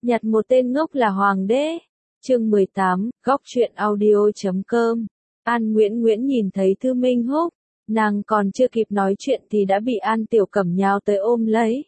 Nhặt một tên ngốc là hoàng đế. Chương 18, góc truyện audio.com. An Nguyễn Nguyễn nhìn thấy Thư Minh Húc, nàng còn chưa kịp nói chuyện thì đã bị An Tiểu Cẩm nhào tới ôm lấy.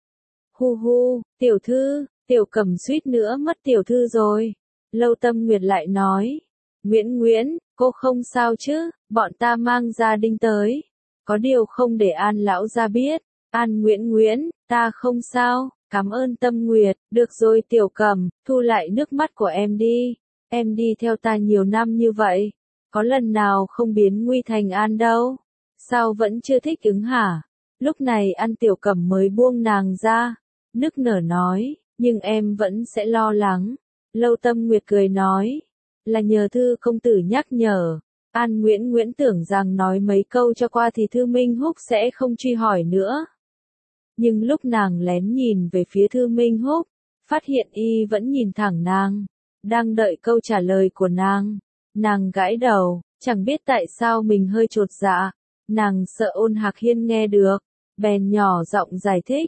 Hu hu, tiểu thư, Tiểu Cẩm suýt nữa mất tiểu thư rồi. Lâu Tâm Nguyệt lại nói, Nguyễn Nguyễn, cô không sao chứ, bọn ta mang gia đình tới. Có điều không để An lão gia biết. An Nguyễn Nguyễn, ta không sao, cảm ơn Tâm Nguyệt, được rồi Tiểu Cẩm, thu lại nước mắt của em đi. Em đi theo ta nhiều năm như vậy, có lần nào không biến nguy thành an đâu. Sao vẫn chưa thích ứng hả? Lúc này An Tiểu Cẩm mới buông nàng ra, nức nở nói, nhưng em vẫn sẽ lo lắng. Lâu Tâm Nguyệt cười nói, là nhờ Thư công tử nhắc nhở. An Nguyễn Nguyễn tưởng rằng nói mấy câu cho qua thì Thư Minh Húc sẽ không truy hỏi nữa. Nhưng lúc nàng lén nhìn về phía Thư Minh Húc, phát hiện y vẫn nhìn thẳng nàng, đang đợi câu trả lời của nàng. Nàng gãi đầu, chẳng biết tại sao mình hơi chột dạ. Nàng sợ Ôn Hạc Hiên nghe được, bèn nhỏ giọng giải thích,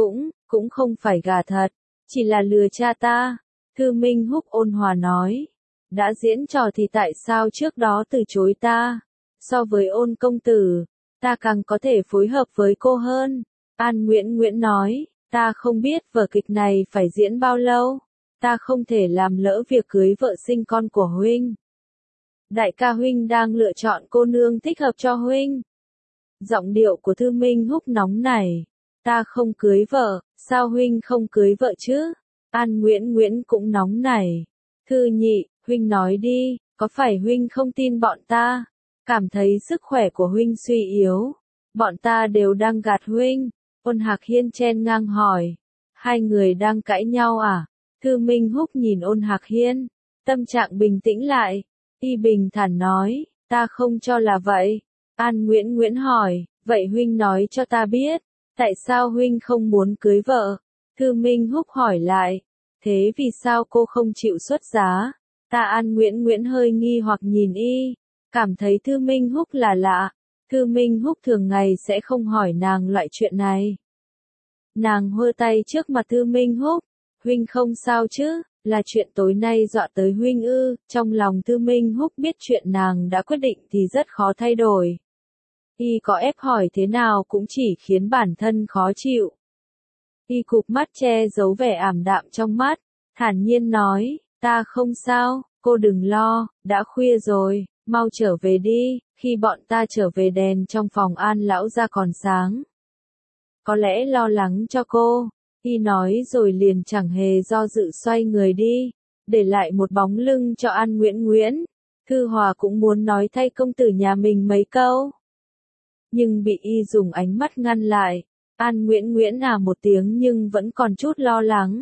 cũng không phải gà thật, chỉ là lừa cha ta. Thư Minh Húc ôn hòa nói, đã diễn trò thì tại sao trước đó từ chối ta? So với Ôn công tử, ta càng có thể phối hợp với cô hơn. An Nguyễn Nguyễn nói, ta không biết vở kịch này phải diễn bao lâu, ta không thể làm lỡ việc cưới vợ sinh con của huynh. Đại ca huynh đang lựa chọn cô nương thích hợp cho huynh. Giọng điệu của Thư Minh Húc nóng nảy, ta không cưới vợ, sao huynh không cưới vợ chứ? An Nguyễn Nguyễn cũng nóng nảy, Thư nhị, huynh nói đi, có phải huynh không tin bọn ta? Cảm thấy sức khỏe của huynh suy yếu, bọn ta đều đang gạt huynh. Ôn Hạc Hiên chen ngang hỏi, hai người đang cãi nhau à? Thư Minh Húc nhìn Ôn Hạc Hiên, tâm trạng bình tĩnh lại, y bình thản nói, ta không cho là vậy. An Nguyễn Nguyễn hỏi, vậy huynh nói cho ta biết, tại sao huynh không muốn cưới vợ? Thư Minh Húc hỏi lại, thế vì sao cô không chịu xuất giá? Ta An Nguyễn Nguyễn hơi nghi hoặc nhìn y, cảm thấy Thư Minh Húc là lạ. Thư Minh Húc thường ngày sẽ không hỏi nàng loại chuyện này. Nàng hơ tay trước mặt Thư Minh Húc, huynh không sao chứ, là chuyện tối nay dọa tới huynh ư? Trong lòng Thư Minh Húc biết chuyện nàng đã quyết định thì rất khó thay đổi. Y có ép hỏi thế nào cũng chỉ khiến bản thân khó chịu. Y cụp mắt che giấu vẻ ảm đạm trong mắt, thản nhiên nói, ta không sao, cô đừng lo, đã khuya rồi, mau trở về đi, khi bọn ta trở về đèn trong phòng An lão gia còn sáng. Có lẽ lo lắng cho cô, y nói rồi liền chẳng hề do dự xoay người đi, để lại một bóng lưng cho An Nguyễn Nguyễn. Thư Hòa cũng muốn nói thay công tử nhà mình mấy câu, nhưng bị y dùng ánh mắt ngăn lại. An Nguyễn Nguyễn à một tiếng nhưng vẫn còn chút lo lắng.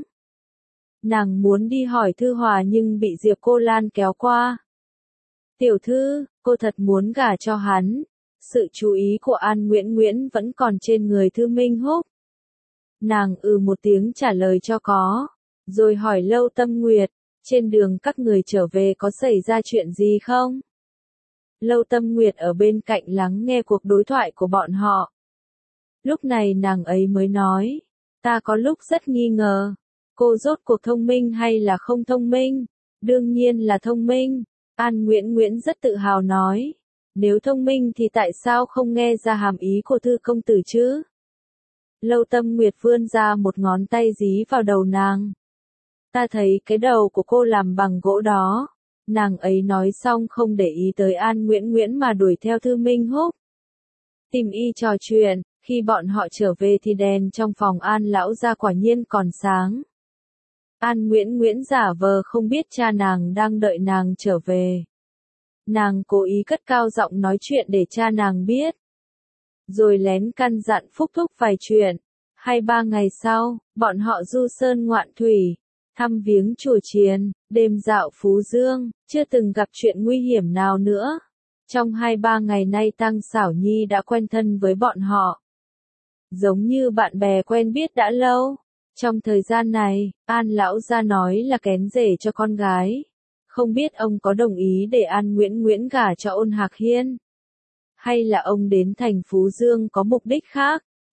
Nàng muốn đi hỏi Thư Hòa nhưng bị Diệp Cô Lan kéo qua. Tiểu thư, cô thật muốn gả cho hắn. Sự chú ý của An Nguyễn Nguyễn vẫn còn trên người Thư Minh Húc. Nàng một tiếng trả lời cho có, rồi hỏi Lâu Tâm Nguyệt, trên đường các người trở về có xảy ra chuyện gì không? Lâu Tâm Nguyệt ở bên cạnh lắng nghe cuộc đối thoại của bọn họ. Lúc này nàng ấy mới nói, ta có lúc rất nghi ngờ, cô rốt cuộc thông minh hay là không thông minh? Đương nhiên là thông minh. An Nguyễn Nguyễn rất tự hào nói, nếu thông minh thì tại sao không nghe ra hàm ý của Thư công tử chứ? Lâu Tâm Nguyệt vươn ra một ngón tay dí vào đầu nàng. Ta thấy cái đầu của cô làm bằng gỗ đó. Nàng ấy nói xong không để ý tới An Nguyễn Nguyễn mà đuổi theo Thư Minh Húc. Tìm y trò chuyện, khi bọn họ trở về thì đèn trong phòng An lão gia quả nhiên còn sáng. An Nguyễn Nguyễn giả vờ không biết cha nàng đang đợi nàng trở về. Nàng cố ý cất cao giọng nói chuyện để cha nàng biết. Rồi lén căn dặn Phúc Thúc vài chuyện. 2-3 ngày sau, bọn họ du sơn ngoạn thủy, thăm viếng chùa chiền, đêm dạo Phú Dương, chưa từng gặp chuyện nguy hiểm nào nữa. Trong 2-3 ngày nay Tăng Xảo Nhi đã quen thân với bọn họ, giống như bạn bè quen biết đã lâu. Trong thời gian này, An lão gia nói là kén rể cho con gái. Không biết ông có đồng ý để An Nguyễn Nguyễn gả cho Ôn Hạc Hiên? Hay là ông đến thành Phú Dương có mục đích khác?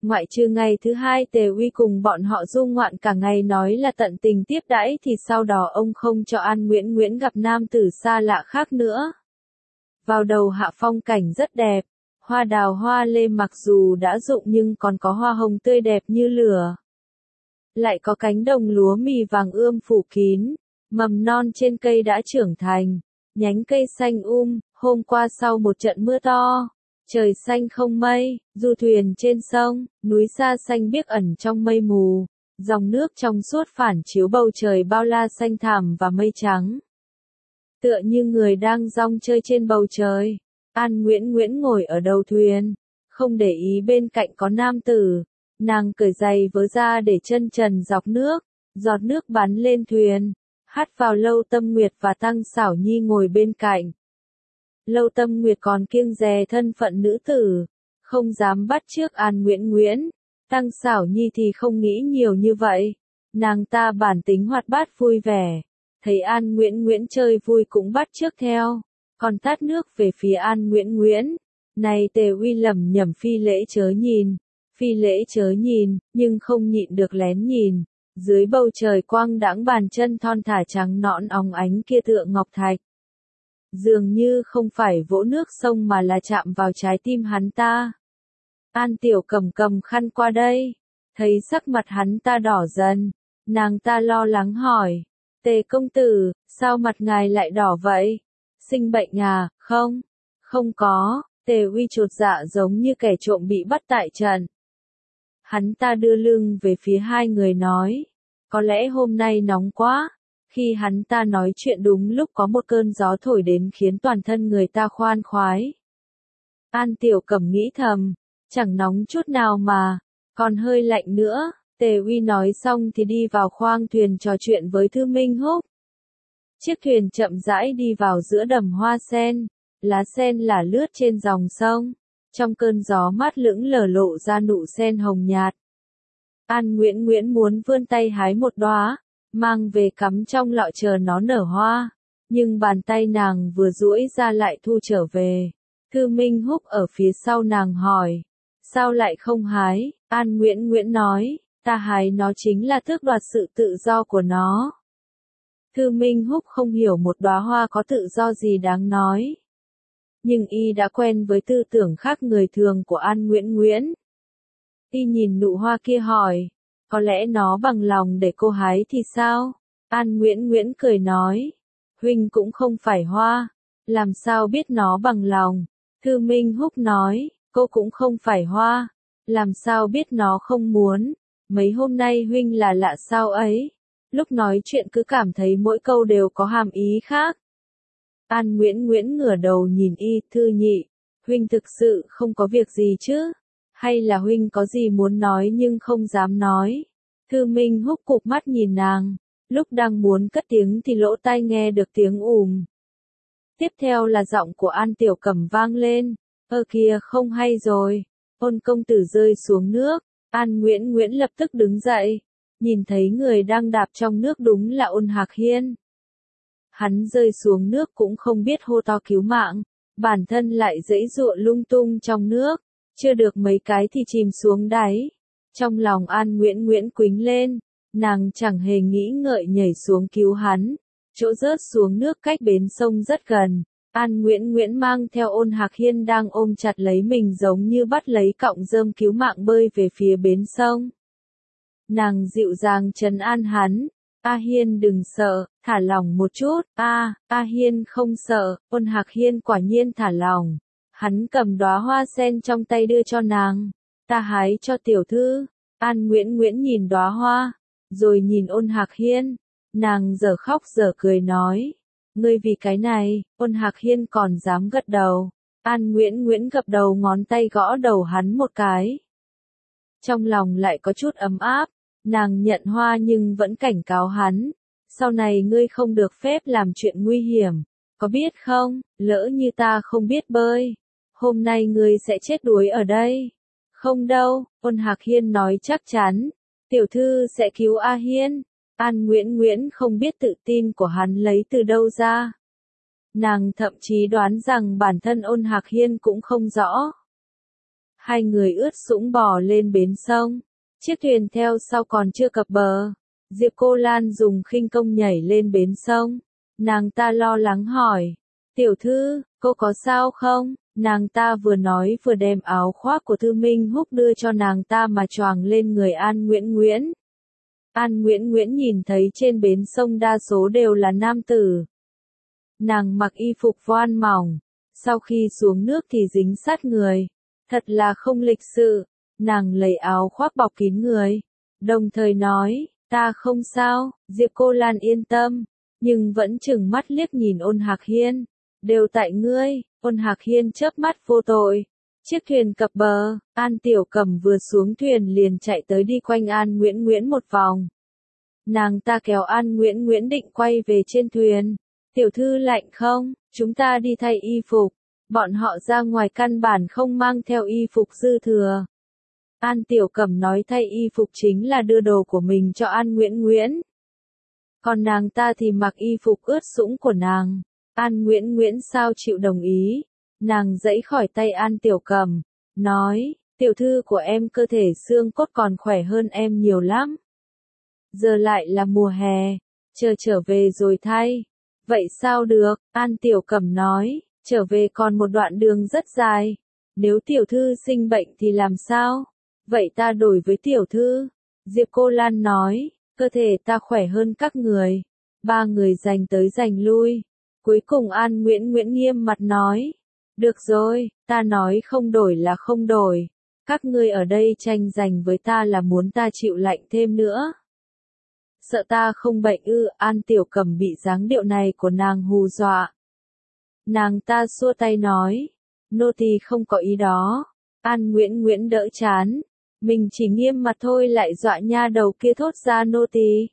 Ngoại trừ ngày thứ hai Tề Uy cùng bọn họ du ngoạn cả ngày nói là tận tình tiếp đãi thì sau đó ông không cho An Nguyễn Nguyễn gặp nam tử xa lạ khác nữa. Vào đầu hạ phong cảnh rất đẹp, hoa đào hoa lê mặc dù đã rụng nhưng còn có hoa hồng tươi đẹp như lửa. Lại có cánh đồng lúa mì vàng ươm phủ kín, mầm non trên cây đã trưởng thành, nhánh cây xanh hôm qua sau một trận mưa to. Trời xanh không mây, du thuyền trên sông, núi xa xanh biếc ẩn trong mây mù, dòng nước trong suốt phản chiếu bầu trời bao la xanh thẳm và mây trắng. Tựa như người đang dong chơi trên bầu trời, An Nguyễn Nguyễn ngồi ở đầu thuyền, không để ý bên cạnh có nam tử, nàng cởi giày vớ ra để chân trần dọc nước, giọt nước bắn lên thuyền, hắt vào Lâu Tâm Nguyệt và Tăng Xảo Nhi ngồi bên cạnh. Lâu Tâm Nguyệt còn kiêng dè thân phận nữ tử, không dám bắt chước An Nguyễn Nguyễn. Tăng Xảo Nhi thì không nghĩ nhiều như vậy. Nàng ta bản tính hoạt bát vui vẻ. Thấy An Nguyễn Nguyễn chơi vui cũng bắt chước theo. Còn tát nước về phía An Nguyễn Nguyễn. Này Tề Uy lẩm nhẩm phi lễ chớ nhìn. Phi lễ chớ nhìn, nhưng không nhịn được lén nhìn. Dưới bầu trời quang đãng bàn chân thon thả trắng nõn óng ánh kia tựa ngọc thạch. Dường như không phải vỗ nước sông mà là chạm vào trái tim hắn ta. An Tiểu Cầm cầm khăn qua đây, thấy sắc mặt hắn ta đỏ dần, nàng ta lo lắng hỏi, Tề công tử, sao mặt ngài lại đỏ vậy? Sinh bệnh à? Không, không có. Tề Uy chột dạ giống như kẻ trộm bị bắt tại trận. Hắn ta đưa lưng về phía hai người nói, có lẽ hôm nay nóng quá. Khi hắn ta nói chuyện đúng lúc có một cơn gió thổi đến khiến toàn thân người ta khoan khoái. An Tiểu Cẩm nghĩ thầm, chẳng nóng chút nào mà, còn hơi lạnh nữa. Tề Uy nói xong thì đi vào khoang thuyền trò chuyện với Thư Minh Húc. Chiếc thuyền chậm rãi đi vào giữa đầm hoa sen, lá sen lả lướt trên dòng sông, trong cơn gió mát lững lờ lộ ra nụ sen hồng nhạt. An Nguyễn Nguyễn muốn vươn tay hái một đóa, mang về cắm trong lọ chờ nó nở hoa, nhưng bàn tay nàng vừa duỗi ra lại thu trở về. Thư Minh Húc ở phía sau nàng hỏi, sao lại không hái? An Nguyễn Nguyễn nói, ta hái nó chính là tước đoạt sự tự do của nó. Thư Minh Húc không hiểu một đóa hoa có tự do gì đáng nói. Nhưng y đã quen với tư tưởng khác người thường của An Nguyễn Nguyễn. Y nhìn nụ hoa kia hỏi, có lẽ nó bằng lòng để cô hái thì sao? An Nguyễn Nguyễn cười nói, huynh cũng không phải hoa, làm sao biết nó bằng lòng? Thư Minh Húc nói, cô cũng không phải hoa, làm sao biết nó không muốn? Mấy hôm nay huynh là lạ sao ấy? Lúc nói chuyện cứ cảm thấy mỗi câu đều có hàm ý khác. An Nguyễn Nguyễn ngửa đầu nhìn y, Thư nhị, huynh thực sự không có việc gì chứ? Hay là huynh có gì muốn nói nhưng không dám nói? Thư Minh Húc cụp mắt nhìn nàng, lúc đang muốn cất tiếng thì lỗ tai nghe được tiếng Tiếp theo là giọng của An Tiểu Cẩm vang lên, kìa không hay rồi, Ôn công tử rơi xuống nước. An Nguyễn Nguyễn lập tức đứng dậy, nhìn thấy người đang đạp trong nước đúng là Ôn Hạc Hiên. Hắn rơi xuống nước cũng không biết hô to cứu mạng, bản thân lại giãy giụa lung tung trong nước, chưa được mấy cái thì chìm xuống đáy. Trong lòng An Nguyễn Nguyễn quýnh lên, nàng chẳng hề nghĩ ngợi nhảy xuống cứu hắn. Chỗ rớt xuống nước cách bến sông rất gần. An Nguyễn Nguyễn mang theo Ôn Hạc Hiên đang ôm chặt lấy mình giống như bắt lấy cọng rơm cứu mạng bơi về phía bến sông. Nàng dịu dàng trấn an hắn. A Hiên đừng sợ, thả lỏng một chút. A Hiên không sợ. Ôn Hạc Hiên quả nhiên thả lỏng. Hắn cầm đóa hoa sen trong tay đưa cho nàng. Ta hái cho tiểu thư. An Nguyễn Nguyễn nhìn đóa hoa, rồi nhìn Ôn Hạc Hiên. Nàng giờ khóc giờ cười nói, ngươi vì cái này. Ôn Hạc Hiên còn dám gật đầu. An Nguyễn Nguyễn gập đầu ngón tay gõ đầu hắn một cái. Trong lòng lại có chút ấm áp, nàng nhận hoa nhưng vẫn cảnh cáo hắn. Sau này ngươi không được phép làm chuyện nguy hiểm, có biết không? Lỡ như ta không biết bơi, hôm nay ngươi sẽ chết đuối ở đây. Không đâu, Ôn Hạc Hiên nói chắc chắn, tiểu thư sẽ cứu A Hiên. An Nguyễn Nguyễn không biết tự tin của hắn lấy từ đâu ra. Nàng thậm chí đoán rằng bản thân Ôn Hạc Hiên cũng không rõ. Hai người ướt sũng bò lên bến sông. Chiếc thuyền theo sau còn chưa cập bờ. Diệp Cô Lan dùng khinh công nhảy lên bến sông. Nàng ta lo lắng hỏi. Tiểu thư, cô có sao không? Nàng ta vừa nói vừa đem áo khoác của Thư Minh Húc đưa cho nàng ta mà choàng lên người An Nguyễn Nguyễn. An Nguyễn Nguyễn nhìn thấy trên bến sông đa số đều là nam tử. Nàng mặc y phục voan mỏng, sau khi xuống nước thì dính sát người. Thật là không lịch sự. Nàng lấy áo khoác bọc kín người, đồng thời nói, ta không sao. Diệp Cô Lan yên tâm, nhưng vẫn chừng mắt liếc nhìn Ôn Hạc Hiên. Đều tại ngươi. Ôn Hạc Hiên chớp mắt vô tội. Chiếc thuyền cập bờ, An Tiểu Cẩm vừa xuống thuyền liền chạy tới đi quanh An Nguyễn Nguyễn một vòng. Nàng ta kéo An Nguyễn Nguyễn định quay về trên thuyền. Tiểu thư lạnh không? Chúng ta đi thay y phục. Bọn họ ra ngoài căn bản không mang theo y phục dư thừa. An Tiểu Cẩm nói thay y phục chính là đưa đồ của mình cho An Nguyễn Nguyễn. Còn nàng ta thì mặc y phục ướt sũng của nàng. An Nguyễn Nguyễn sao chịu đồng ý. Nàng giãy khỏi tay An Tiểu Cẩm, nói, tiểu thư của em cơ thể xương cốt còn khỏe hơn em nhiều lắm. Giờ lại là mùa hè, chờ trở về rồi thay. Vậy sao được? An Tiểu Cẩm nói, trở về còn một đoạn đường rất dài. Nếu tiểu thư sinh bệnh thì làm sao? Vậy ta đổi với tiểu thư. Diệp Cô Lan nói, cơ thể ta khỏe hơn các người. Ba người giành tới giành lui. Cuối cùng An Nguyễn Nguyễn nghiêm mặt nói, được rồi, ta nói không đổi là không đổi. Các ngươi ở đây tranh giành với ta là muốn ta chịu lạnh thêm nữa. Sợ ta không bệnh ư? An Tiểu Cẩm bị dáng điệu này của nàng hù dọa. Nàng ta xua tay nói, nô tỳ không có ý đó. An Nguyễn Nguyễn đỡ chán, mình chỉ nghiêm mặt thôi lại dọa nha đầu kia thốt ra nô tỳ.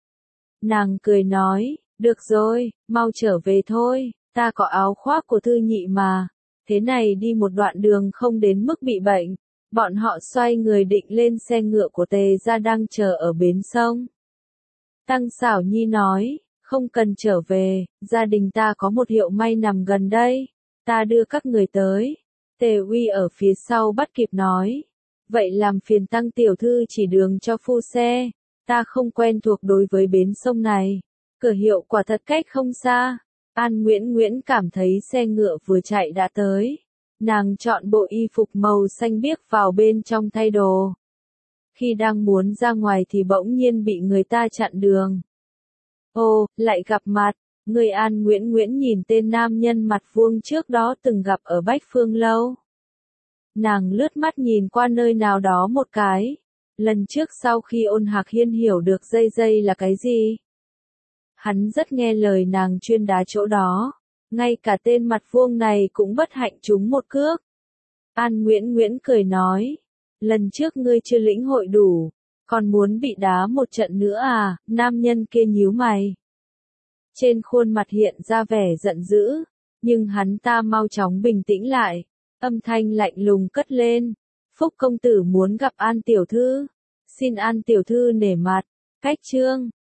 Nàng cười nói, được rồi, mau trở về thôi, ta có áo khoác của Thư nhị mà. Thế này đi một đoạn đường không đến mức bị bệnh. Bọn họ xoay người định lên xe ngựa của Tề gia đang chờ ở bến sông. Tăng Xảo Nhi nói, không cần trở về, gia đình ta có một hiệu may nằm gần đây, ta đưa các người tới. Tề Uy ở phía sau bắt kịp nói, vậy làm phiền Tăng tiểu thư chỉ đường cho phu xe, ta không quen thuộc đối với bến sông này. Cửa hiệu quả thật cách không xa. An Nguyễn Nguyễn cảm thấy xe ngựa vừa chạy đã tới. Nàng chọn bộ y phục màu xanh biếc vào bên trong thay đồ. Khi đang muốn ra ngoài thì bỗng nhiên bị người ta chặn đường. Ồ, lại gặp mặt. Người An Nguyễn Nguyễn nhìn tên nam nhân mặt vuông trước đó từng gặp ở Bách Phương Lâu. Nàng lướt mắt nhìn qua nơi nào đó một cái. Lần trước sau khi Ôn Hạc Hiên hiểu được dây dây là cái gì. Hắn rất nghe lời nàng chuyên đá chỗ đó. Ngay cả tên mặt vuông này cũng bất hạnh trúng một cước. An Nguyễn Nguyễn cười nói. Lần trước ngươi chưa lĩnh hội đủ. Còn muốn bị đá một trận nữa à? Nam nhân kia nhíu mày. Trên khuôn mặt hiện ra vẻ giận dữ. Nhưng hắn ta mau chóng bình tĩnh lại. Âm thanh lạnh lùng cất lên. Phúc công tử muốn gặp An tiểu thư. Xin An tiểu thư nể mặt. Cách chương